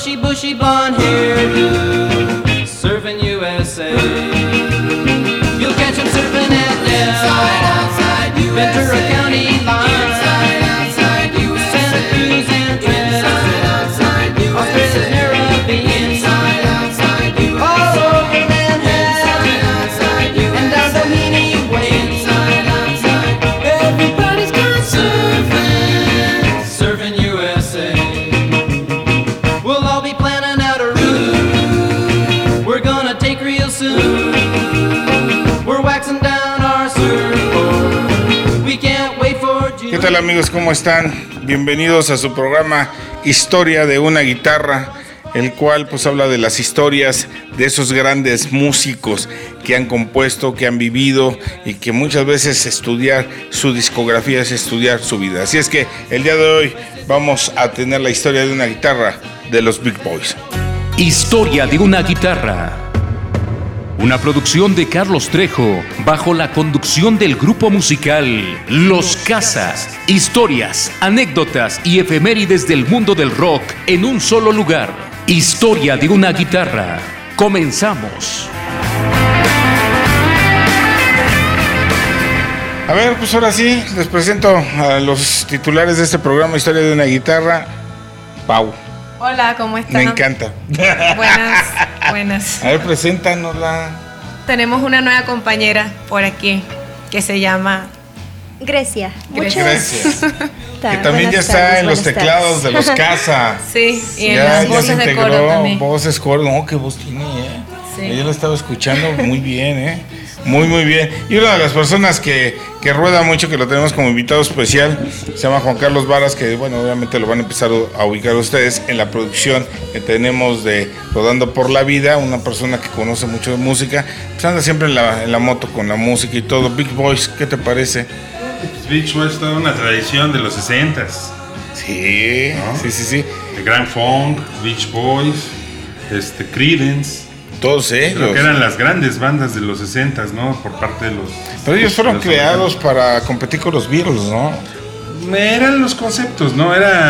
bushy, bushy blonde hairdo, surfing USA. You'll catch him surfing at Del, Ventura County line, Santa Cruz and Trent, Australia's Caribbean, all over Manhattan, and down Doheny Way. Everybody's gone surfing, surfing USA. We'll all be planning out a route we're gonna take real soon. We're waxing down our surfboard. We can't wait for June. ¿Qué tal, amigos? ¿Cómo están? Bienvenidos a su programa Historia de una Guitarra, el cual pues habla de las historias de esos grandes músicos que han compuesto, que han vivido y que muchas veces estudiar su discografía es estudiar su vida. Así es que el día de hoy vamos a tener la historia de una guitarra de los Beach Boys. Historia de una guitarra. Una producción de Carlos Trejo bajo la conducción del grupo musical Los Casas. Historias, anécdotas y efemérides del mundo del rock en un solo lugar. Historia de una guitarra. Comenzamos. A ver, pues ahora sí, les presento a los titulares de este programa Historia de una Guitarra. Pau. Hola, ¿cómo están? Me encanta. Buenas. A ver, preséntanosla. Tenemos una nueva compañera por aquí que se llama Grecia. Gracias. Que también ya está en los teclados de Los Casa. Sí, y en Ya las se voces de integró, coro también. voces, coro. No, qué voz tiene, Sí. Yo lo estaba escuchando muy bien, Muy, muy bien. Y una de las personas que rueda mucho, que lo tenemos como invitado especial, se llama Juan Carlos Varas, que bueno, obviamente lo van a empezar a ubicar ustedes en la producción que tenemos de Rodando por la Vida, una persona que conoce mucho de música, pues anda siempre en la moto con la música y todo. Beach Boys, ¿qué te parece? Beach Boys es toda una tradición de los 60s. Sí, ¿No? sí. The Grand Funk, Beach Boys, Creedence. Todos ellos. Creo que eran las grandes bandas de los 60s, ¿no? Por parte de los... Pero ellos fueron los creados para competir con los Beatles, ¿no? Eran los conceptos, ¿no?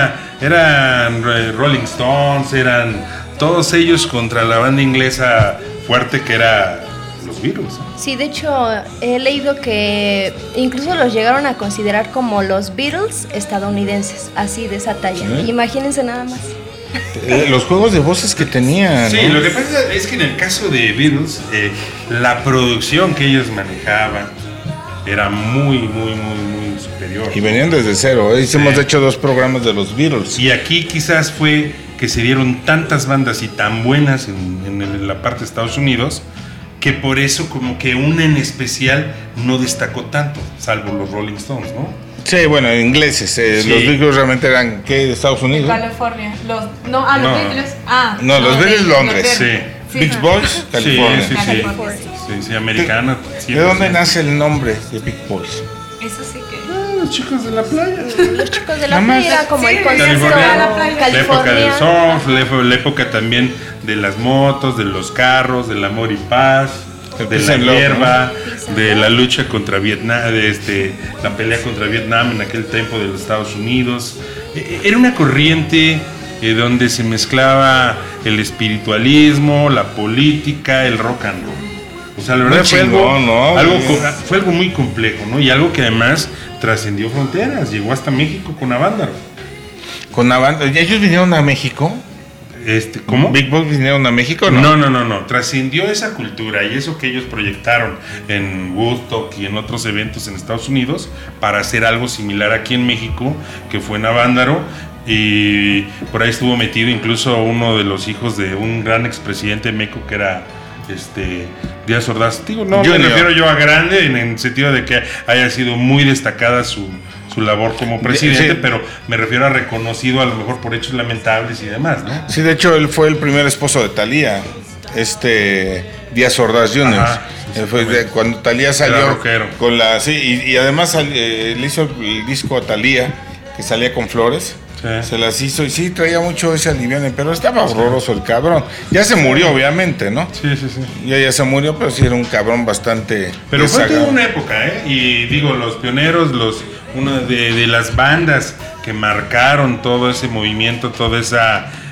Eran Rolling Stones, eran todos ellos contra la banda inglesa fuerte que era los Beatles, ¿no? Sí, de hecho, he leído que incluso los llegaron a considerar como los Beatles estadounidenses, así de esa talla. ¿Sí? Imagínense nada más. Los juegos de voces que tenían, Sí, ¿no? lo que pasa es que en el caso de Beatles, la producción que ellos manejaban era muy superior. Y venían desde cero, Hicimos de hecho 2 programas de los Beatles. Y aquí quizás fue que se dieron tantas bandas y tan buenas en la parte de Estados Unidos, que por eso como que una en especial no destacó tanto, salvo los Rolling Stones, ¿no? Sí, bueno, ingleses. Sí. Los Beatles realmente eran, ¿qué? ¿De Estados Unidos? California. Los No. Beatles. Los Beatles, Londres. Sí. Beach Boys, California. Sí, americana. ¿De dónde nace el nombre de Beach Boys? Eso sí que... Los chicos de la playa. Los chicos de la Nada más. playa, como el concepto California. la playa. La época del surf, la época también de las motos, de los carros, del amor y paz, de la hierba, de la lucha contra Vietnam, la pelea contra Vietnam en aquel tiempo de los Estados Unidos. Era una corriente donde se mezclaba el espiritualismo, la política, el rock and roll. O sea, la verdad Muy fue chingón, ¿no? fue algo muy complejo, ¿no? Y algo que además trascendió fronteras, llegó hasta México con Avándaro. Con la banda. ¿Ellos vinieron a México? ¿Cómo? ¿Big Boys vinieron a México, no? No. Trascendió esa cultura y eso que ellos proyectaron en Woodstock y en otros eventos en Estados Unidos para hacer algo similar aquí en México, que fue en Avándaro. Y por ahí estuvo metido incluso uno de los hijos de un gran expresidente de México, que era Díaz Ordaz. Digo, no me refiero yo a grande en el sentido de que haya sido muy destacada su labor como presidente, Sí. pero me refiero a reconocido a lo mejor por hechos lamentables y demás, ¿no? Sí, de hecho, él fue el primer esposo de Thalía, Díaz Ordaz Jr. Ajá, Cuando Thalía salió rockero. con la... Sí, y además le hizo el disco a Thalía, que salía con flores. Sí. Se las hizo y sí, traía mucho ese aliviane, pero estaba horroroso el cabrón. Ya se murió, obviamente, ¿no? Sí. Ya se murió, pero sí era un cabrón bastante... Pero fue desagradable. toda una época, ¿eh? Y digo, los pioneros, una de las bandas que marcaron todo ese movimiento, toda esa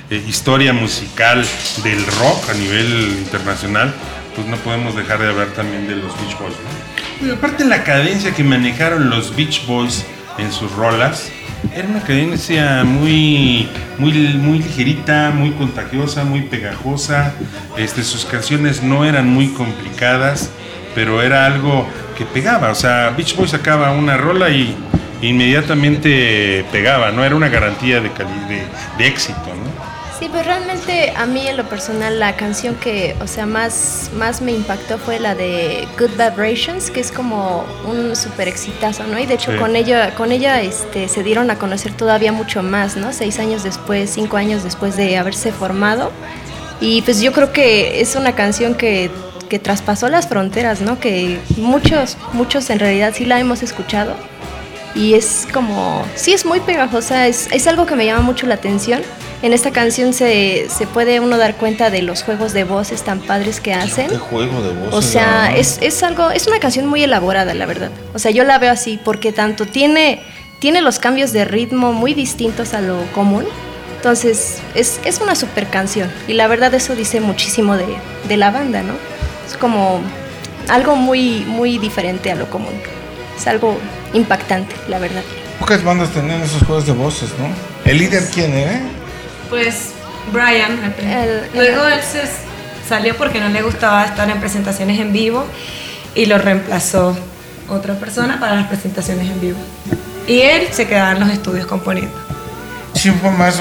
historia musical del rock a nivel internacional, pues no podemos dejar de hablar también de los Beach Boys, ¿no? Y aparte la cadencia que manejaron los Beach Boys en sus rolas, era una cadencia muy ligerita, muy contagiosa, muy pegajosa. Sus canciones no eran muy complicadas, pero era algo que pegaba. O sea, Beach Boys sacaba una rola y inmediatamente pegaba, ¿no? Era una garantía de éxito, ¿no? Sí, pues realmente a mí en lo personal la canción que, o sea, más me impactó fue la de Good Vibrations, que es como un súper exitazo, ¿no? Y de hecho Sí. con ella se dieron a conocer todavía mucho más, ¿no? 6 años después, 5 años después de haberse formado. Y pues yo creo que es una canción que traspasó las fronteras, ¿no? Que muchos en realidad sí la hemos escuchado. Y es como, sí es muy pegajosa, es algo que me llama mucho la atención. En esta canción se puede uno dar cuenta de los juegos de voces tan padres que hacen. ¿Qué juego de voces? O sea, ¿no? es una canción muy elaborada, la verdad. O sea, yo la veo así porque tanto tiene los cambios de ritmo muy distintos a lo común. Entonces, es una super canción. Y la verdad eso dice muchísimo de la banda, ¿no? Es como algo muy diferente a lo común. Es algo impactante, la verdad. Pocas bandas tenían esos juegos de voces, ¿no? ¿El líder quién era? Pues Brian, luego él se salió porque no le gustaba estar en presentaciones en vivo y lo reemplazó otra persona para las presentaciones en vivo. Y él se quedaba en los estudios componiendo. Sí, fue más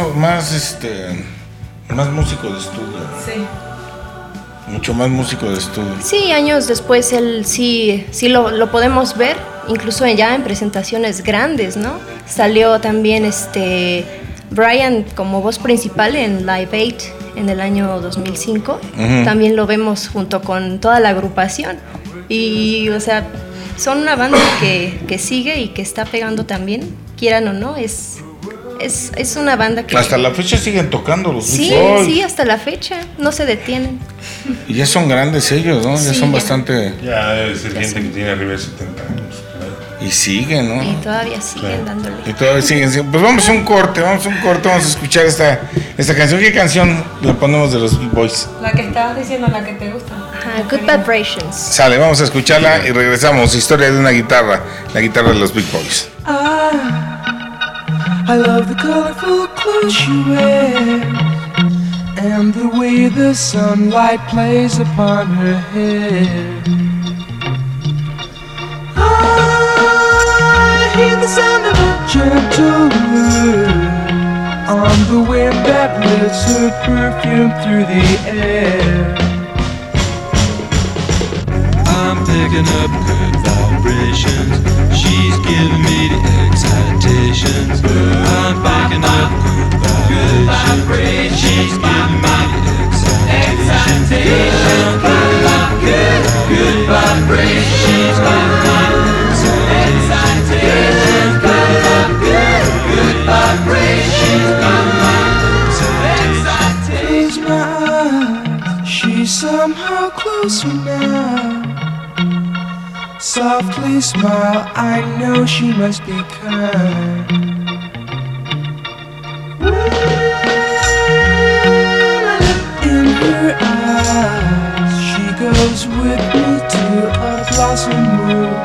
músico de estudio, ¿no? Sí. Mucho más músico de estudio. Sí, años después él sí lo podemos ver, incluso ya en presentaciones grandes, ¿no? Salió también Brian como voz principal en Live 8 en el año 2005. Uh-huh. También lo vemos junto con toda la agrupación. Y, o sea, son una banda que sigue y que está pegando también, quieran o no, es una banda que... Hasta la fecha siguen tocando los Sí, Beach Boys. sí, hasta la fecha, no se detienen. Y ya son grandes ellos, ¿no? Ya Sí, son ya. bastante... Ya debe ser Ya gente son. que tiene arriba de 70 años. Y siguen, ¿no? Y todavía siguen dándole. Y todavía siguen. Pues vamos a un corte, vamos a escuchar esta canción. ¿Qué canción la ponemos de los Beach Boys? La que estabas diciendo, la que te gusta. Ajá, Good Vibrations. Sale, vamos a escucharla y regresamos. Historia de una guitarra, la guitarra de los Beach Boys. I love the colorful clothes she wears and the way the sunlight plays upon her hair. I hear the sound of a gentle word on the wind that lifts her perfume through the air. I'm picking up good vibrations. She's giving me the excitations. I'm picking up good vibrations. She's giving me the excitations. Good vibrations. She's giving me the excitations. Good vibrations. Close my eyes. She's somehow closer now. Softly smile, I know she must be kind. In her eyes, she goes with me to a blossom room.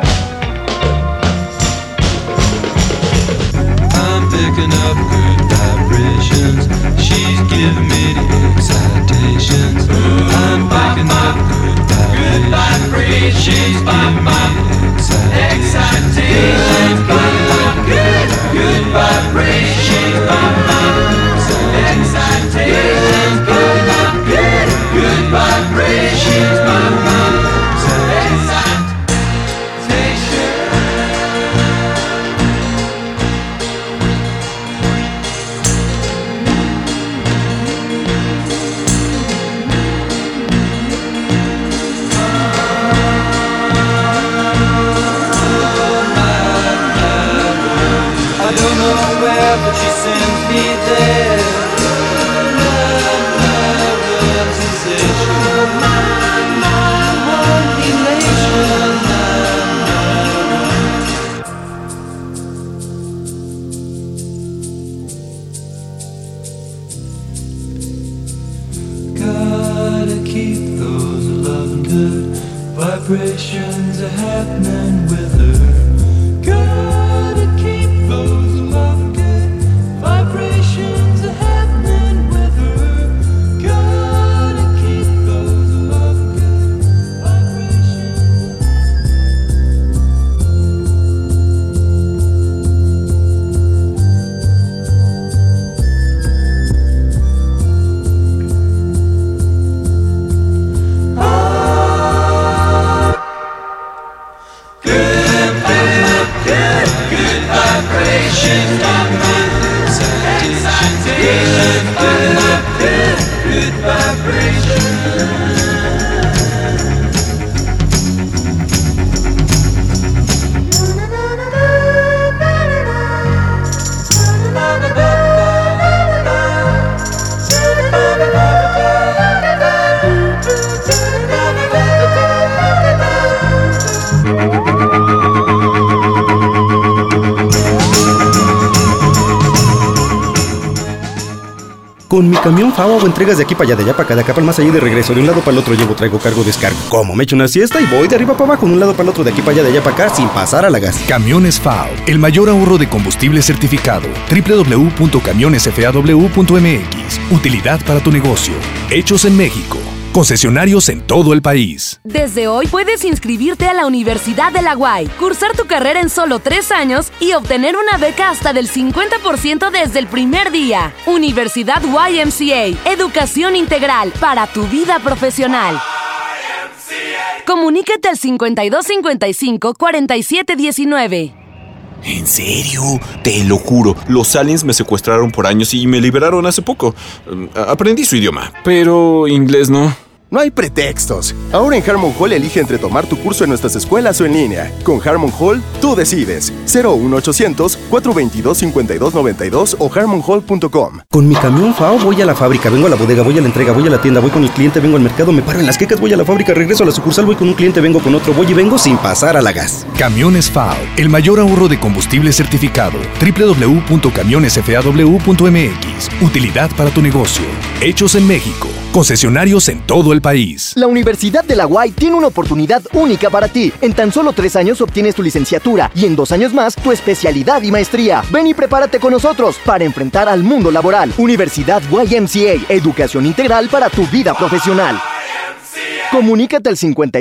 I'm picking up good vibrations. She's giving me the excitations. I'm picking up good vibrations. She's giving me the excitations. Good vibrations. She's giving me the excitations. Good vibrations. She's giving me the excitations. I don't know where, but she sends me there. My sensation, my elation. Vibrations are happening with her. Gotta keep those love good. Vibrations are happening with her. Gotta keep those love good. Vibrations. Con mi camión FAO hago entregas de aquí para allá, de allá para acá, de acá para el más allá y de regreso. De un lado para el otro llevo, traigo, cargo, descargo. Como me echo una siesta y voy de arriba para abajo, de un lado para el otro, de aquí para allá, de allá para acá, sin pasar a la gas. Camiones FAO, el mayor ahorro de combustible certificado. www.camionesfaw.mx. Utilidad para tu negocio. Hechos en México. Concesionarios en todo el país. Desde hoy puedes inscribirte a la Universidad de la UAI, cursar tu carrera en solo 3 años y obtener una beca hasta del 50% desde el primer día. Universidad YMCA, educación integral para tu vida profesional. Comunícate al 5255-4719. ¿En serio? Te lo juro, los aliens me secuestraron por años y me liberaron hace poco. Aprendí su idioma, pero inglés no. No hay pretextos. Ahora en Harmon Hall elige entre tomar tu curso en nuestras escuelas o en línea. Con Harmon Hall, tú decides. 01800-422-5292 o harmonhall.com. Con mi camión FAO voy a la fábrica, vengo a la bodega, voy a la entrega, voy a la tienda, voy con el cliente, vengo al mercado, me paro en las quecas, voy a la fábrica, regreso a la sucursal, voy con un cliente, vengo con otro, voy y vengo sin pasar a la gas. Camiones FAO, el mayor ahorro de combustible certificado. www.camionesfaw.mx. Utilidad para tu negocio. Hechos en México. Concesionarios en todo el país. La Universidad de la UAI tiene una oportunidad única para ti. En tan solo 3 años obtienes tu licenciatura y en 2 años más tu especialidad y maestría. Ven y prepárate con nosotros para enfrentar al mundo laboral. Universidad YMCA, educación integral para tu vida profesional. Comunícate al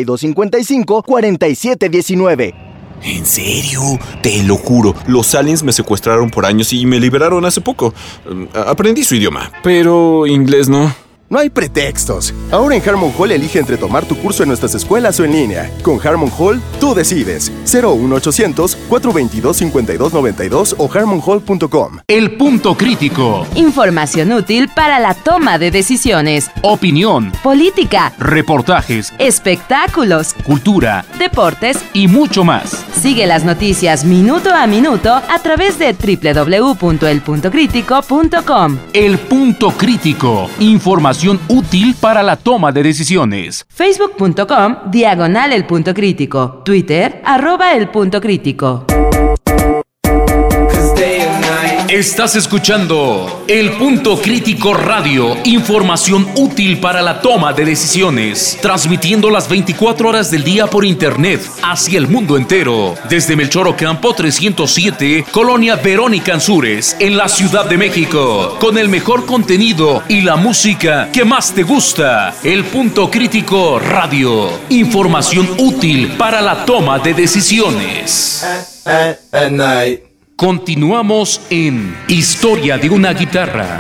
5255-4719. ¿En serio? Te lo juro, los aliens me secuestraron por años y me liberaron hace poco. Aprendí su idioma, pero inglés no. No hay pretextos. Ahora en Harmon Hall elige entre tomar tu curso en nuestras escuelas o en línea. Con Harmon Hall, tú decides. 01800-422-5292 o harmonhall.com. El punto crítico. Información útil para la toma de decisiones. Opinión. Política. Reportajes. Espectáculos. Cultura. Deportes. Y mucho más. Sigue las noticias minuto a minuto a través de www.elpuntocritico.com. El punto crítico. Información útil para la toma de decisiones. Facebook.com/El Punto Crítico. Twitter @El Punto Crítico. Estás escuchando El Punto Crítico Radio, información útil para la toma de decisiones, transmitiendo las 24 horas del día por internet hacia el mundo entero, desde Melchor Ocampo 307, Colonia Verónica Ansúrez, en la Ciudad de México, con el mejor contenido y la música que más te gusta. El Punto Crítico Radio, información útil para la toma de decisiones. At night. Continuamos en Historia de una Guitarra.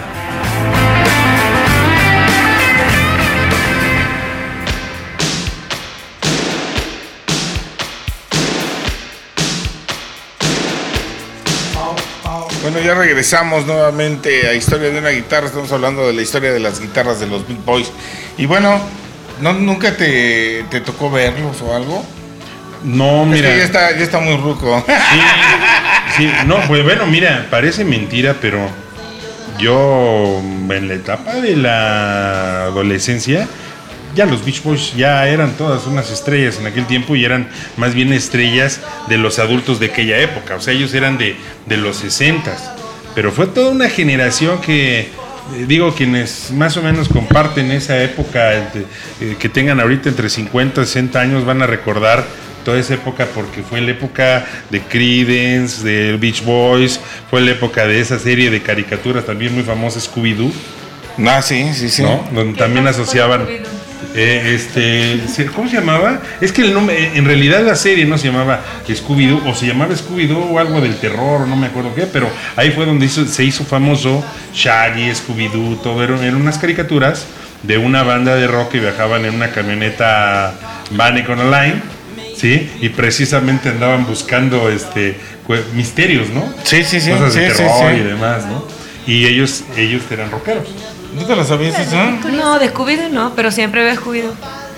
Bueno, ya regresamos nuevamente a Historia de una Guitarra. Estamos hablando de la historia de las guitarras de los Beach Boys. Y bueno, ¿nunca te tocó verlos o algo? No, mira. Es que ya está muy ruco. Sí, no, pues bueno, mira, parece mentira, pero yo en la etapa de la adolescencia, ya los Beach Boys ya eran todas unas estrellas en aquel tiempo y eran más bien estrellas de los adultos de aquella época. O sea, ellos eran de los 60s. Pero fue toda una generación que digo, quienes más o menos comparten esa época, que tengan ahorita entre 50 y 60 años, van a recordar toda esa época porque fue la época de Creedence, de Beach Boys, fue la época de esa serie de caricaturas también muy famosa, Scooby-Doo. Ah, sí. ¿No? Donde también asociaban... ¿cómo se llamaba? Es que el nombre, en realidad la serie no se llamaba Scooby-Doo, o se llamaba Scooby-Doo o algo del terror, no me acuerdo qué, pero ahí fue donde se hizo famoso Shaggy, Scooby-Doo, todo eran unas caricaturas de una banda de rock que viajaban en una camioneta Van Econoline, ¿sí? Y precisamente andaban buscando misterios, ¿no? Sí. Cosas de terror y demás, ¿no? Y ellos eran rockeros. ¿No te lo sabías eso? No, de Scooby-Doo no, pero siempre veo Scooby-Doo.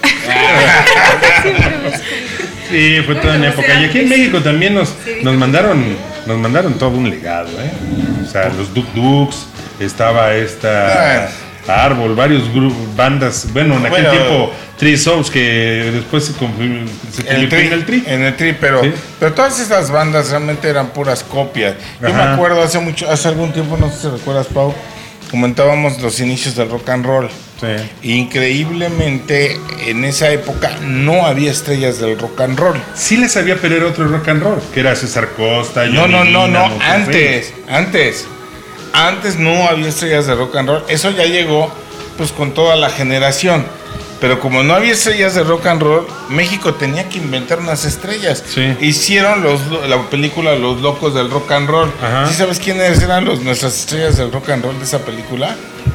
Sí, fue toda una época. Y aquí en México también nos mandaron todo un legado, ¿eh? O sea, los Duk Duks, estaba esta Árbol, varios bandas, bueno, en aquel tiempo Three Souls, que después se convirtió en el Tri. Pero todas esas bandas realmente eran puras copias. Yo me acuerdo hace algún tiempo, no sé si recuerdas, Pau, comentábamos los inicios del rock and roll. Sí. Increíblemente, en esa época no había estrellas del rock and roll. Sí les había, pero era otro rock and roll, que era César Costa, No, antes no había estrellas de rock and roll. Eso ya llegó pues con toda la generación. Pero como no había estrellas de rock and roll, México tenía que inventar unas estrellas. Sí. Hicieron la película Los Locos del Rock and Roll. ¿Sí sabes quiénes eran nuestras estrellas del rock and roll de esa película?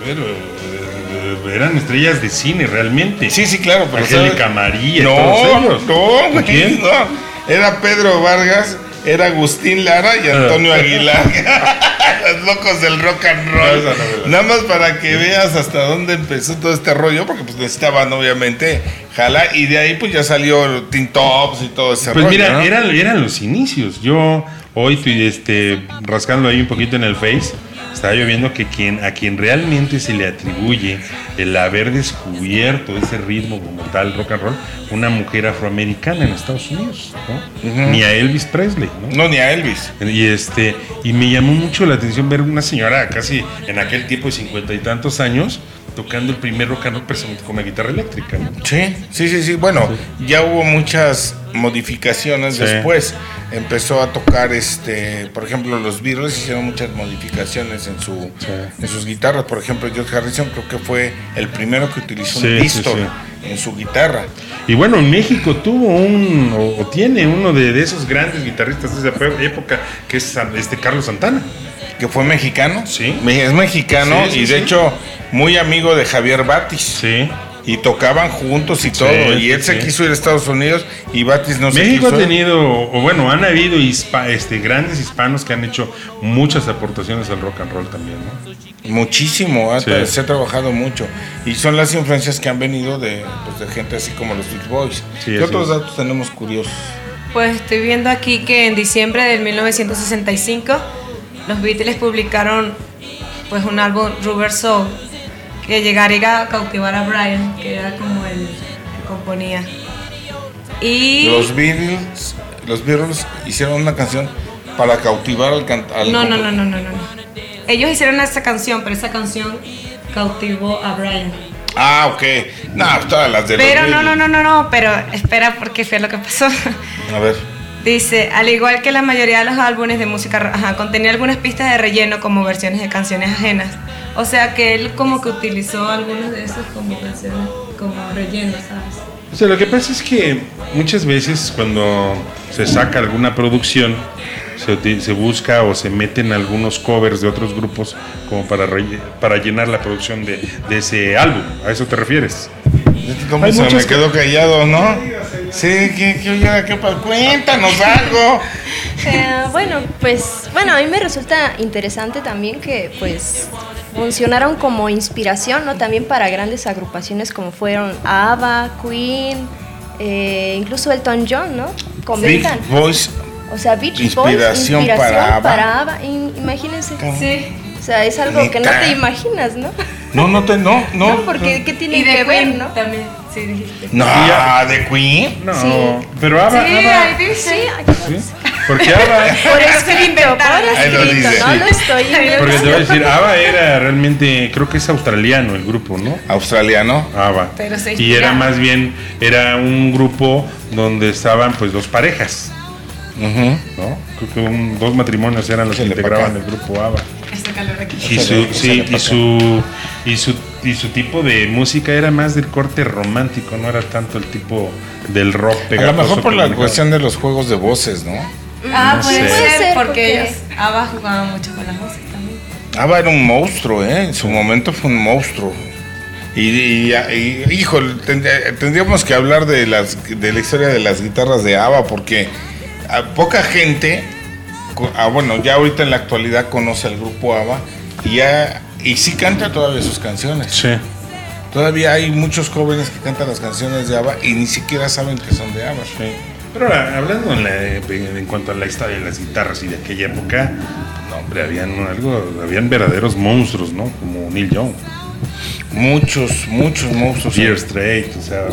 Eran estrellas de cine realmente. Sí, claro. Angélica María, todos ellos. No, ¿quién? No. Era Pedro Vargas, era Agustín Lara y Antonio Aguilar. Los Locos del Rock and Roll. Nada más para que veas hasta dónde empezó todo este rollo, porque pues necesitaban obviamente jala, y de ahí pues ya salió Teen Tops y todo ese rollo. Pues mira, ¿no? eran los inicios. Yo hoy rascando ahí un poquito en el Face, estaba yo viendo que a quien realmente se le atribuye el haber descubierto ese ritmo como tal, rock and roll, una mujer afroamericana en Estados Unidos, ¿no? Ni a Elvis Presley, ¿no? No, ni a Elvis. Y me llamó mucho la atención ver una señora casi en aquel tiempo de 50 y tantos años tocando el primer rock and roll precisamente con una guitarra eléctrica, ¿no? Sí. Bueno, ya hubo muchas modificaciones después. Empezó a tocar, por ejemplo, los Beatles hicieron muchas modificaciones en sus guitarras. Por ejemplo, George Harrison creo que fue el primero que utilizó un distortion en su guitarra. Y bueno, en México tuvo tiene uno de esos grandes guitarristas de esa época, que es Carlos Santana. Que fue mexicano. Sí. Es mexicano y de hecho muy amigo de Javier Batis. Sí. Y tocaban juntos y todo. Y él se quiso ir a Estados Unidos y Batis no se quiso. México ha tenido, han habido grandes hispanos que han hecho muchas aportaciones al rock and roll también, ¿no? Muchísimo, se ha trabajado mucho. Y son las influencias que han venido de gente así como los Beach Boys. ¿Qué otros datos tenemos curiosos? Pues estoy viendo aquí que en diciembre del 1965 los Beatles publicaron pues un álbum, Rubber Soul, que llegaría a cautivar a Brian, que era como el que componía. Y los Beatles hicieron una canción para cautivar al cantante. No. Ellos hicieron esta canción, pero esa canción cautivó a Brian. Ah, ok. No, todas las de pero no, pero espera, porque fue lo que pasó. A ver. Dice, al igual que la mayoría de los álbumes de música, contenía algunas pistas de relleno como versiones de canciones ajenas. O sea que él como que utilizó algunas de esas como canciones, como relleno, ¿sabes? O sea, lo que pasa es que muchas veces cuando se saca alguna producción, se busca o se meten algunos covers de otros grupos como para llenar la producción de ese álbum. ¿A eso te refieres? Se me quedó callado, ¿no? Sí, cuéntanos algo. Bueno, a mí me resulta interesante también que pues funcionaron como inspiración, ¿no? También para grandes agrupaciones como fueron ABBA, Queen, incluso Elton John, ¿no? Comentan. Big Boys. O sea, Beach Boys, inspiración para ABBA. Imagínense. Sí. O sea, es algo que no te imaginas, ¿no? No, porque ¿qué tiene que ver, no? También, sí, dijiste. No, ¿de Queen? No, sí. Pero ABBA. Sí. Porque ABBA... Por escrito, Ahí lo dice. no lo estoy inventando. Porque te voy a decir, ABBA era realmente, creo que es australiano el grupo, ¿no? Australiano. ABBA. Pero se Y era inspiraron. más bien, era un grupo donde estaban pues dos parejas, ¿no? Creo que dos matrimonios eran los que integraban el grupo ABBA. Hace calor aquí. Y su tipo de música era más del corte romántico, no era tanto el tipo del rock A pegajoso. lo mejor por que la manejaba. cuestión de los juegos de voces, ¿no? Ah, No puede sé. ser, porque porque- ellos, ABBA jugaban mucho con las voces también. ABBA era un monstruo, ¿eh? En su momento fue un monstruo. Híjole, tendríamos que hablar de la historia de las guitarras de ABBA, porque a poca gente, bueno, ya ahorita en la actualidad conoce al grupo ABBA y sí canta todavía sus canciones. Sí. Todavía hay muchos jóvenes que cantan las canciones de ABBA y ni siquiera saben que son de ABBA. Sí. Pero ahora, hablando en cuanto a la historia de las guitarras y de aquella época, no, hombre, habían verdaderos monstruos, ¿no? Como Neil Young. Muchos monstruos. Dire Straits, o sea,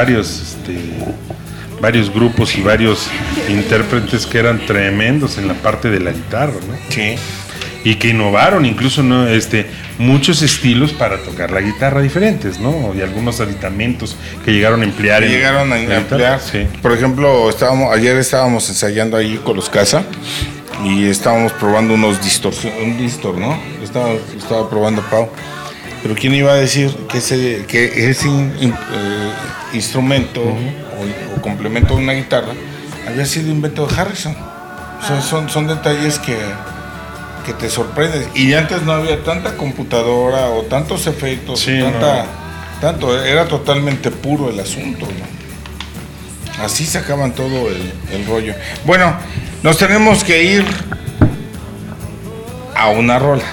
varios grupos y varios intérpretes que eran tremendos en la parte de la guitarra, ¿no? Sí. Y que innovaron incluso, ¿no? Muchos estilos para tocar la guitarra diferentes, ¿no? Y algunos aditamentos que llegaron a emplear. Llegaron a en la emplear. guitarra, sí. Por ejemplo, ayer estábamos ensayando ahí con los Casa y estábamos probando un distor, ¿no? Estaba probando Pau. Pero ¿quién iba a decir que ese instrumento o complemento de una guitarra había sido invento de Harrison? O sea, son detalles que te sorprenden. Y antes no había tanta computadora o tantos efectos, Sí, era totalmente puro el asunto, ¿no? Así sacaban todo el rollo. Bueno, nos tenemos que ir a una rola.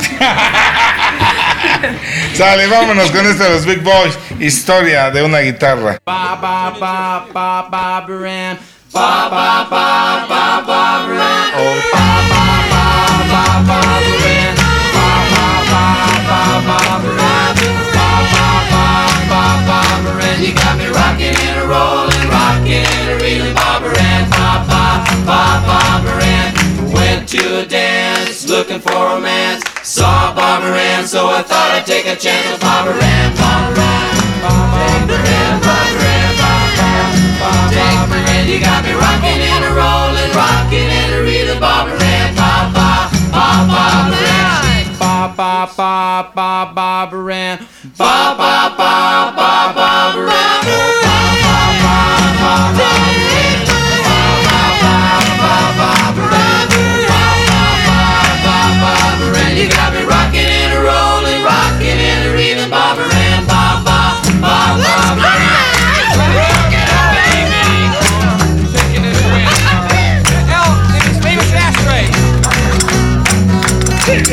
Sale, vámonos con esto de los Big Boys. Historia de una guitarra. Ba ba ba ba ba baran. Ba ba ba ba ba baran. Oh ba ba ba ba ba baran. Ba ba ba ba ba baran. Ba ba ba ba ba baran. You got me rocking and a rolling, rocking and a reeling, ba baran. Ba ba ba ba baran. Went to a dance, looking for romance. Saw Barbara Ann, so I thought I'd take a chance with Barbara Ann. Barbara Ann, Barbara Ann, Barbara Ann, Barbara Ann. You got me rocking and a rolling, rocking and a reeling, Barbara Ann. Ba ba ba Barbara Ann. Ba ba ba ba Barbara Ann. Ba ba ba ba Barbara Ann. Ba ba ba ba Barbara Ann. Ba ba ba Barbara Ann. Barbara Ann, you got me rocking and a rolling, rocking and a reeling, Barbara Ann, ba ba ba Barbara Ann. Rock it up, baby. Taking it away. His famous ashtray. He's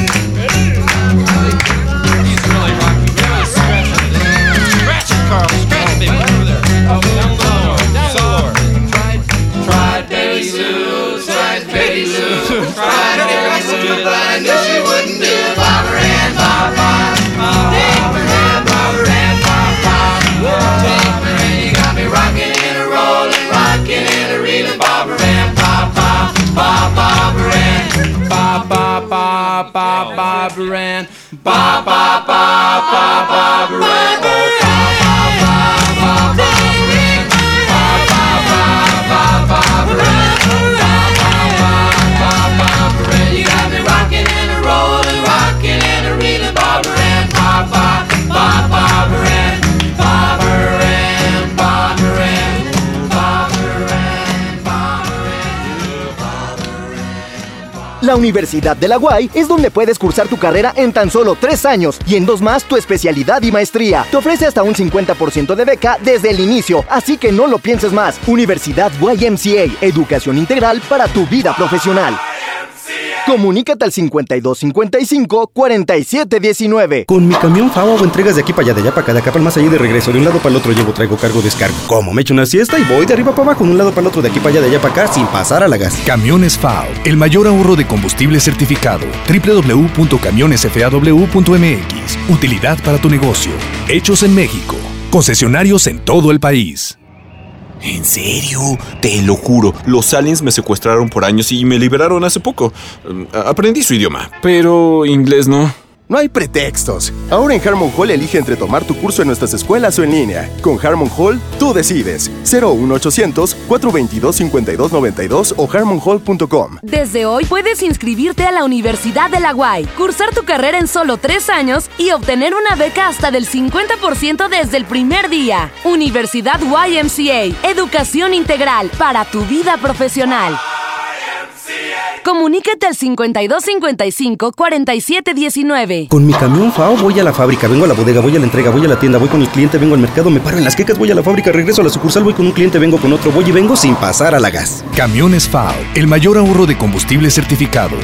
really rocking. Scratch it, Carl. Scratch it, baby. Over there. Oh, down low. Down lower. Tried Betty Lou. Tried Betty Lou. Tried Betty Lou, but I knew she wouldn't do it. Barbara Ann, Barbara Ann, Barbara Ann, Barbara Ann, you got me rocking and a rolling, rocking and a reeling, Barbara Ann, Barbara Ann, Barbara Ann, Barbara Ann. You got me rocking and a rolling, rocking and a reeling, Barbara Ann, Barbara Ann, Barbara Ann, Barbara Ann, Barbara Ann. La Universidad de la UAI es donde puedes cursar tu carrera en tan solo 3 años y en 2 más tu especialidad y maestría. Te ofrece hasta un 50% de beca desde el inicio, así que no lo pienses más. Universidad YMCA, educación integral para tu vida profesional. Comunícate al 5255-4719. Con mi camión FAO hago entregas de aquí para allá, de allá para acá, de acá para el más allá y de regreso. De un lado para el otro llevo, traigo, cargo, descargo. Como me echo una siesta y voy de arriba para abajo, de un lado para el otro, de aquí para allá, de allá para acá, sin pasar a la gas. Camiones FAO, el mayor ahorro de combustible certificado. www.camionesfaw.mx. Utilidad para tu negocio. Hechos en México. Concesionarios en todo el país. ¿En serio? Te lo juro, los aliens me secuestraron por años y me liberaron hace poco. Aprendí su idioma, pero inglés no. No hay pretextos. Ahora en Harmon Hall elige entre tomar tu curso en nuestras escuelas o en línea. Con Harmon Hall, tú decides. 01800-422-5292 o harmonhall.com. Desde hoy puedes inscribirte a la Universidad de la UAY, cursar tu carrera en solo 3 años y obtener una beca hasta del 50% desde el primer día. Universidad YMCA, educación integral para tu vida profesional. Comunícate al 5255-4719. Con mi camión FAO voy a la fábrica, vengo a la bodega, voy a la entrega, voy a la tienda, voy con el cliente, vengo al mercado, me paro en las quecas, voy a la fábrica, regreso a la sucursal, voy con un cliente, vengo con otro, voy y vengo sin pasar a la gas. Camiones FAO, el mayor ahorro de combustible certificado.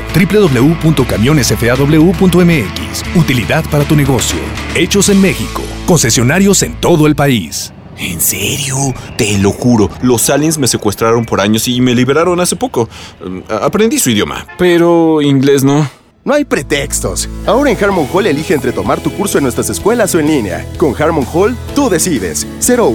www.camionesfaw.mx. Utilidad para tu negocio. Hechos en México. Concesionarios en todo el país. ¿En serio? Te lo juro, los aliens me secuestraron por años y me liberaron hace poco. Aprendí su idioma, pero inglés no. No hay pretextos. Ahora en Harmon Hall elige entre tomar tu curso en nuestras escuelas o en línea. Con Harmon Hall, tú decides.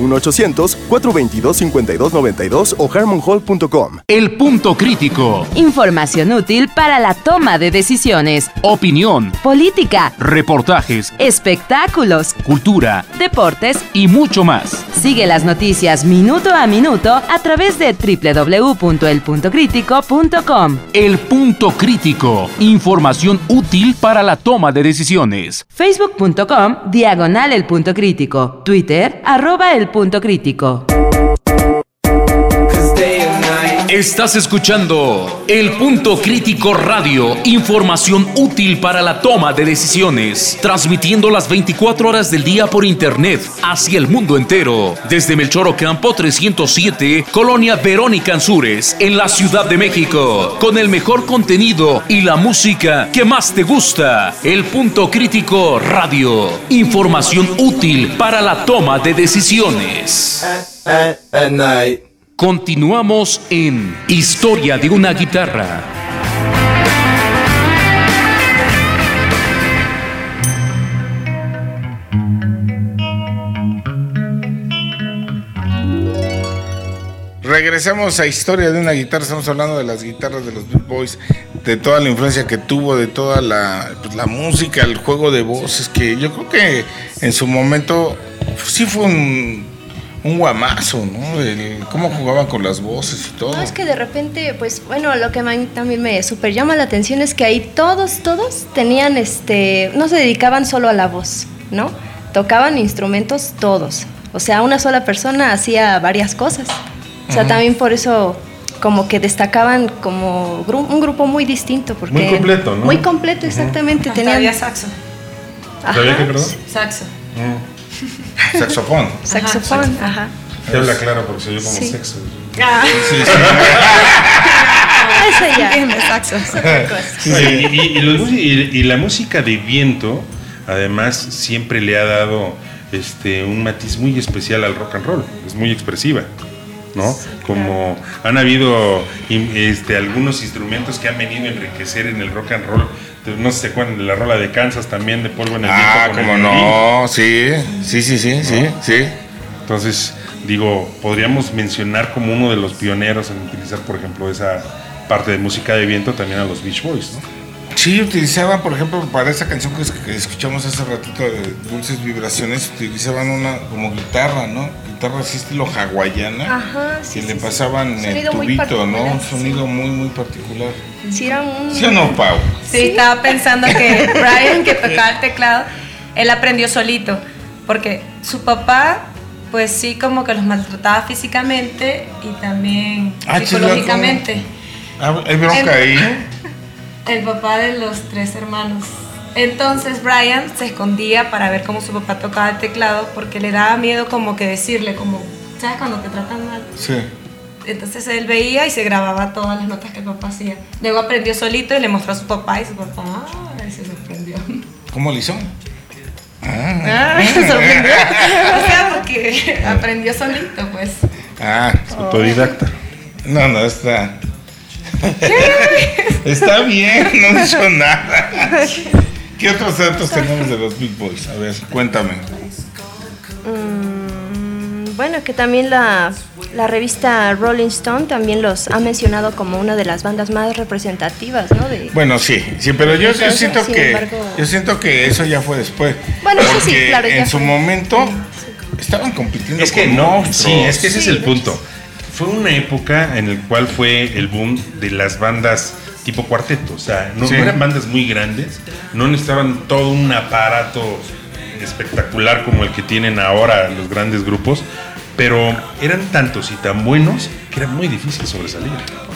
01800-422-5292 o harmonhall.com. El punto crítico. Información útil para la toma de decisiones. Opinión. Política. Reportajes. Espectáculos. Cultura. Deportes. Y mucho más. Sigue las noticias minuto a minuto a través de www.elpuntocritico.com. El punto crítico. Información útil para la toma de decisiones. Facebook.com/El Punto Crítico. Twitter @El Punto Crítico. Estás escuchando El Punto Crítico Radio, información útil para la toma de decisiones, transmitiendo las 24 horas del día por internet hacia el mundo entero, desde Melchor Ocampo 307, Colonia Verónica Ansúrez, en la Ciudad de México, con el mejor contenido y la música que más te gusta. El Punto Crítico Radio, información útil para la toma de decisiones. At night. Continuamos en Historia de una Guitarra. Regresamos a Historia de una Guitarra. Estamos hablando de las guitarras de los Beach Boys, de toda la influencia que tuvo, de toda la música, el juego de voces, que yo creo que en su momento sí fue un guamazo, ¿no? Cómo jugaban con las voces y todo. No, es que de repente, pues bueno, lo que a mí también me súper llama la atención es que ahí todos tenían, no se dedicaban solo a la voz, ¿no? Tocaban instrumentos todos. O sea, una sola persona hacía varias cosas. O sea, también por eso como que destacaban como un grupo muy distinto. Porque muy completo, ¿no? Muy completo, exactamente. Había saxo. ¿Sabía qué, perdón? Saxo. Saxofón. Saxofón, ajá. Te habla claro porque se oyó como sexo. Ese ya. Y la música de viento, además, siempre le ha dado un matiz muy especial al rock and roll. Es muy expresiva, ¿no? Como han habido algunos instrumentos que han venido a enriquecer en el rock and roll. No sé cuándo, la rola de Kansas también, de Polvo en el Viento. Como no, sí. Entonces, digo, podríamos mencionar como uno de los pioneros en utilizar, por ejemplo, esa parte de música de viento también a los Beach Boys, ¿no? Sí, utilizaban, por ejemplo, para esa canción que escuchamos hace ratito de Dulces Vibraciones, utilizaban una como guitarra, ¿no? Guitarra así estilo hawaiana. Ajá, sí, que le pasaban el tubito, ¿no? Un sonido muy, muy particular. Sí, era un... ¿Sí o no, Pau? Sí, estaba pensando que Brian, que tocaba el teclado, él aprendió solito, porque su papá, pues sí, como que los maltrataba físicamente y también psicológicamente. Hay bronca ahí. El papá de los 3 hermanos. Entonces Brian se escondía para ver cómo su papá tocaba el teclado porque le daba miedo como que decirle, como, ¿sabes cuando te tratan mal? Sí. Entonces él veía y se grababa todas las notas que el papá hacía. Luego aprendió solito y le mostró a su papá y su papá se sorprendió. ¿Cómo le hizo? Se sorprendió. O sea, porque aprendió solito, pues. Autodidacta. No, está... Está bien, no hizo nada. ¿Qué otros datos tenemos de los Beach Boys? A ver, cuéntame. Bueno, que también la La revista Rolling Stone también los ha mencionado como una de las bandas más representativas, ¿no? Bueno, sí, pero yo siento sin que embargo, yo siento que eso ya fue después. Bueno, eso sí, porque claro, ya en su fue. momento estaban compitiendo Es que con no, monstruos. sí, es que ese es el punto. Fue una época en la cual fue el boom de las bandas tipo cuarteto, o sea, no eran bandas muy grandes, no necesitaban todo un aparato espectacular como el que tienen ahora los grandes grupos, pero eran tantos y tan buenos que era muy difícil sobresalir.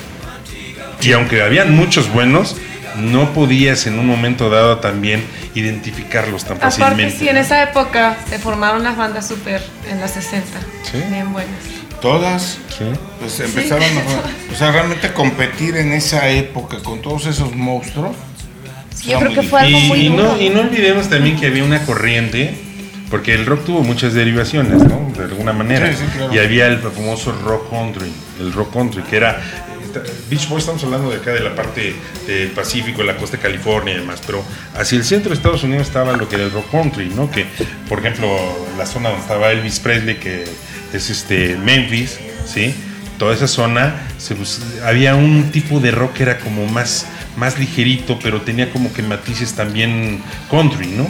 Y aunque habían muchos buenos, no podías en un momento dado también identificarlos tan fácilmente. Aparte, sí, en esa época se formaron las bandas super en los 60, bien buenas. Todas, pues empezaron a, o sea, realmente competir en esa época con todos esos monstruos. Yo creo que fue algo muy duro. Y no olvidemos también que había una corriente, porque el rock tuvo muchas derivaciones, ¿no? De alguna manera. Sí, claro. Y había el famoso rock country, el rock country, que era Beach Boys, estamos hablando de acá de la parte del Pacífico, la costa de California y demás, pero hacia el centro de Estados Unidos estaba lo que era el rock country, ¿no? Que, por ejemplo, la zona donde estaba Elvis Presley, que es Memphis, ¿sí? Toda esa zona, había un tipo de rock que era como más ligerito, pero tenía como que matices también country, ¿no?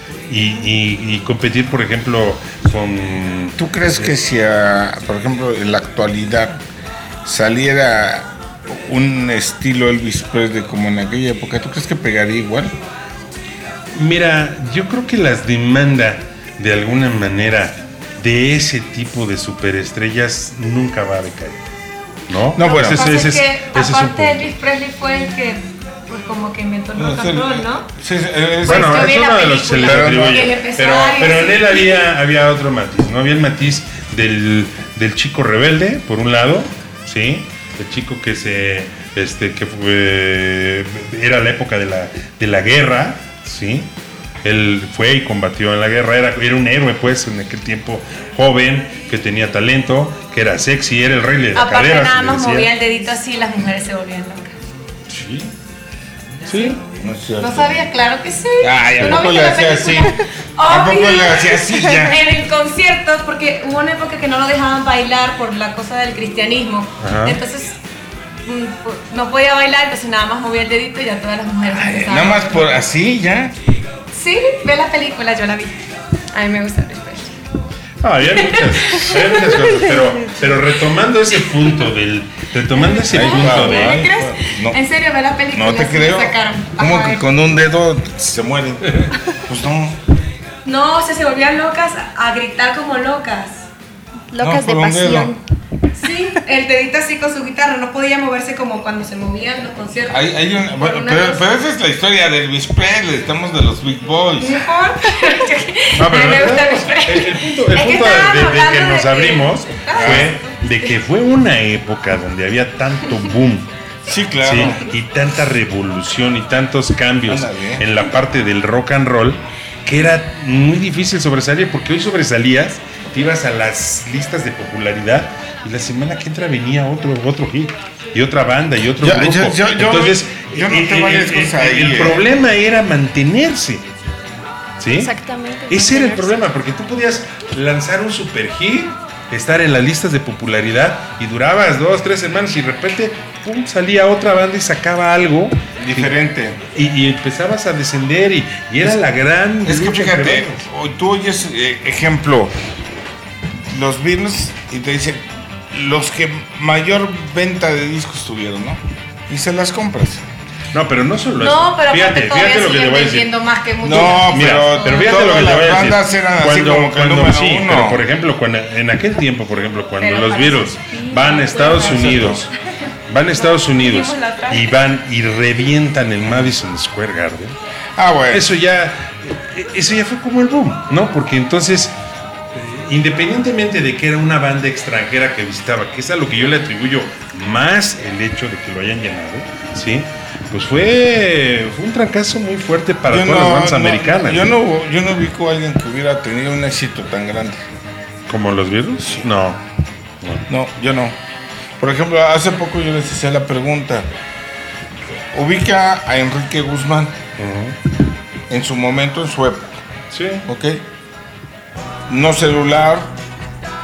Y competir, por ejemplo, con... ¿Tú crees que si, por ejemplo, en la actualidad saliera un estilo Elvis Presley como en aquella época, ¿tú crees que pegaría igual? Mira, yo creo que las demanda de alguna manera de ese tipo de superestrellas nunca va a decaer, ¿no? No, bueno, Ese es que un aparte Elvis Presley fue el que pues como que inventó el rock and roll, ¿no? Sí, bueno, es es uno de los que se le atribuye, pero en él había otro matiz, ¿no? Había el matiz del chico rebelde, por un lado, ¿sí? El chico que era la época de la guerra, ¿sí? Él fue y combatió en la guerra, era un héroe, pues, en aquel tiempo, joven, que tenía talento, que era sexy, era el rey de la cadera. Aparte nada más movía el dedito así y las mujeres se volvían locas. Sí. ¿No sabías? Claro que sí. Ay, ¿a poco le hacía así? ¿A poco le hacía así ya? En el concierto, porque hubo una época que no lo dejaban bailar por la cosa del cristianismo. Ajá. Entonces no podía bailar, entonces nada más movía el dedito y ya todas las mujeres empezaban. Nada más por así ya. Sí, ve la película, yo la vi. A mí me gusta Elvis Presley. Había muchas cosas, pero retomando ese punto ¿me crees? No. En serio, ve la película. No te creo. ¿Cómo que con un dedo se mueren? Pues no. No, o sea, se volvían locas a gritar como locas. Locas de pasión. Sí, el dedito así con su guitarra, no podía moverse como cuando se movían los conciertos. Bueno, pero esa es la historia de Elvis Presley, estamos de los Big Boys. Mejor. No, pero me gusta Elvis Presley. el punto de que nos abrimos fue de que fue una época donde había tanto boom. Sí, claro. ¿Sí? Y tanta revolución y tantos cambios en la parte del rock and roll que era muy difícil sobresalir, porque hoy sobresalías, te ibas a las listas de popularidad y la semana que entra venía otro hit y otra banda y otro grupo. Entonces, yo no tengo varias cosas ahí. El problema era mantenerse. ¿Sí? Exactamente. Ese era el problema, porque tú podías lanzar un super hit, estar en las listas de popularidad y durabas 2-3 semanas y de repente pum, salía otra banda y sacaba algo diferente y empezabas a descender y era la gran... Es que fíjate, tú oyes ejemplo, los Beatles y te dicen los que mayor venta de discos tuvieron, ¿no? Y se las compras. No, pero no solo eso. No, pero fíjate lo que te voy a decir. Más que muchos. No, pero fíjate lo que te voy a decir. Eran así como que número uno. Pero por ejemplo, en aquel tiempo, por ejemplo, cuando los Beatles van a Estados Unidos, y van y revientan el Madison Square Garden. Ah, bueno. Eso ya fue como el boom, ¿no? Porque entonces, independientemente de que era una banda extranjera que visitaba, que es a lo que yo le atribuyo más el hecho de que lo hayan llenado, ¿sí? Pues fue un trancazo muy fuerte para todas las bandas americanas. Yo no ubico a alguien que hubiera tenido un éxito tan grande. ¿Como los Beatles? Sí. No, yo no. Por ejemplo, hace poco yo les hacía la pregunta. Ubica a Enrique Guzmán en su momento, en su época. Sí. ¿Ok? No celular,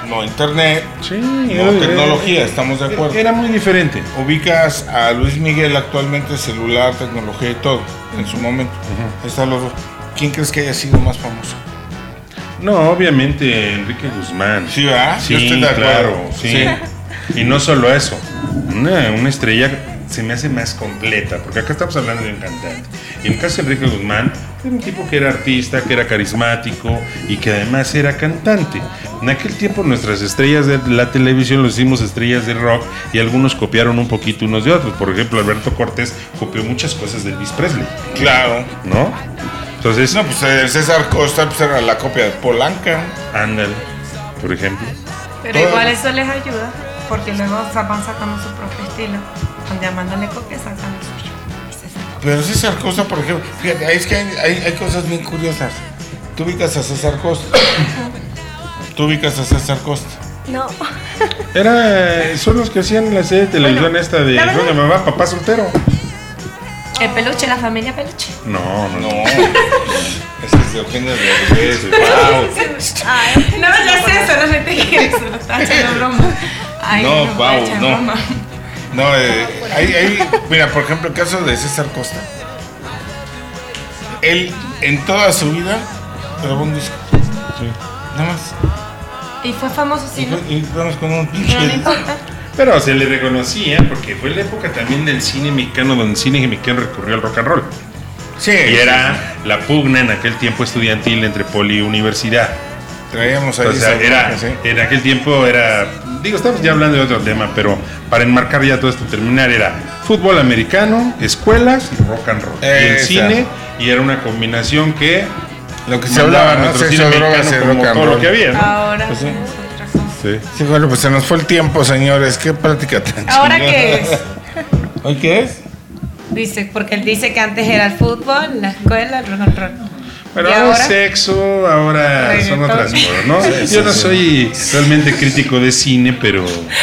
no internet, sí, no tecnología, estamos de acuerdo. Era muy diferente. Ubicas a Luis Miguel actualmente, celular, tecnología y todo, en su momento. Están los dos. ¿Quién crees que haya sido más famoso? No, obviamente Enrique Guzmán. Sí, ¿verdad? Sí, yo estoy de acuerdo. claro, sí. Y no solo eso, una estrella se me hace más completa, porque acá estamos hablando de un cantante. Y en el caso de Enrique Guzmán, era un tipo que era artista, que era carismático y que además era cantante. En aquel tiempo nuestras estrellas de la televisión los hicimos estrellas de rock y algunos copiaron un poquito unos de otros. Por ejemplo, Alberto Cortés copió muchas cosas de Elvis Presley. Claro. ¿No? Entonces, no, pues el César Costa pues era la copia de Polanca. Ándale, por ejemplo. Pero igual eso les ayuda, porque luego van sacando su propio estilo. Donde Amanda le copia, sacan el suyo. Pero César Costa, por ejemplo, fíjate, es que hay cosas bien curiosas. ¿Tú ubicas a César Costa? ¿Tú ubicas a César Costa? No. Son los que hacían la serie de televisión esta de ¿dónde mamá, papá soltero? El peluche, la familia peluche. No. Ese es de Eugenio Derbez. Wow. No, ya sé, solamente que se lo está haciendo broma. Ay, no, Pau, no. Broma. No, mira, por ejemplo, el caso de César Costa. Él, en toda su vida, grabó un disco. Sí. Nada más. Y fue famoso, sí, ¿no? Y vamos con un pinche. No importa. Pero se le reconocía porque fue la época también del cine mexicano, donde el cine mexicano recurrió al rock and roll. Sí. Y era la pugna en aquel tiempo estudiantil entre poli y universidad. Traíamos ahí. O sea, en aquel tiempo estamos ya hablando de otro tema, pero para enmarcar ya todo esto, terminar, era fútbol americano, escuelas y rock and roll. Y el cine, y era una combinación que lo que se hablaba, nuestro cine mexicano como todo lo que había, ¿no? Ahora pues sí. Sí. Bueno, pues se nos fue el tiempo, señores. Qué plática tan ¿Ahora chingona. qué es? ¿Hoy qué es? Dice, porque él dice que antes era el fútbol, la escuela, el rock and roll. Pero ahora es sexo, ahora son otras cosas, ¿no? Sí, yo no soy realmente crítico de cine, pero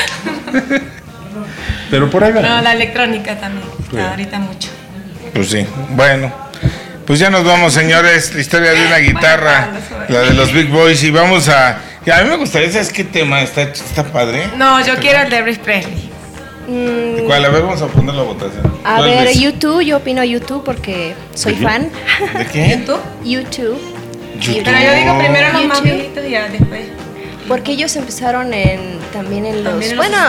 por ahí va. No, la electrónica también, está ahorita mucho. Pues sí, bueno. Pues ya nos vamos, señores. La historia de una guitarra, la de los Big Boys. Y vamos a mí me gustaría, ¿sabes qué tema? Está padre. No, yo quiero el de Elvis Presley. ¿Cuál? A ver, vamos a poner la votación. A ver, YouTube, yo opino YouTube porque soy fan. ¿De qué? YouTube. Pero yo digo primero los más viejitos y ya después. Porque ellos empezaron también en los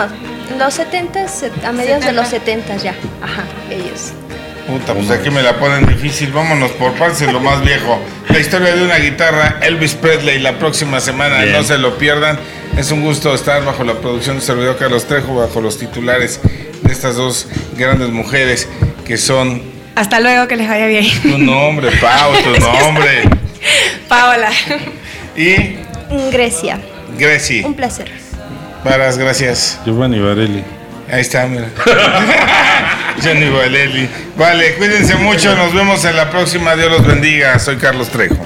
70s, a mediados de los 70s ya. Ajá, ellos. Puta, pues aquí me la ponen difícil. Vámonos por partes, lo más viejo. La historia de una guitarra, Elvis Presley, la próxima semana. Bien. No se lo pierdan. Es un gusto estar bajo la producción de servidor Carlos Trejo, bajo los titulares de estas dos grandes mujeres que son... Hasta luego, que les vaya bien. Tu nombre, Pau, tu nombre. Paola. Y... Grecia. Greci. Un placer. Varas, gracias. Giovanni Varelli. Ahí está, mira. Giovanni Varelli. Vale, cuídense mucho. Nos vemos en la próxima. Dios los bendiga. Soy Carlos Trejo.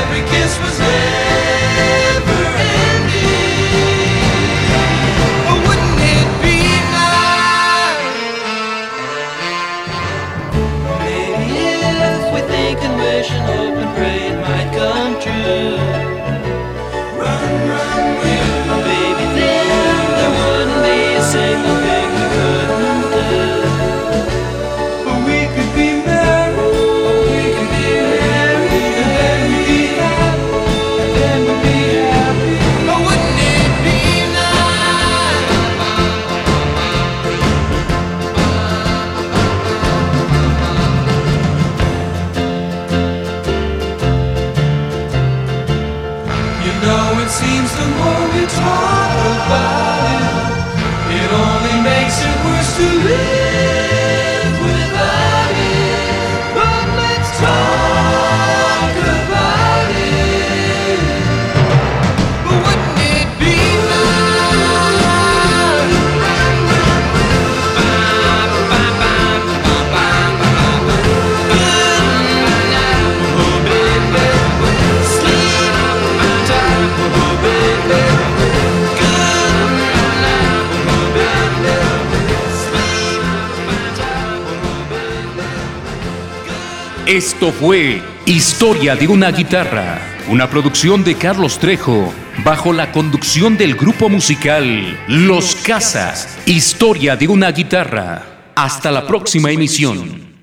Kiss was never ending. it seems the more we talk about it, it only makes it worse to live without it. But let's talk about it. But wouldn't it be Esto fue Historia de una guitarra, una producción de Carlos Trejo, bajo la conducción del grupo musical Los Casas. Historia de una guitarra. Hasta la próxima emisión.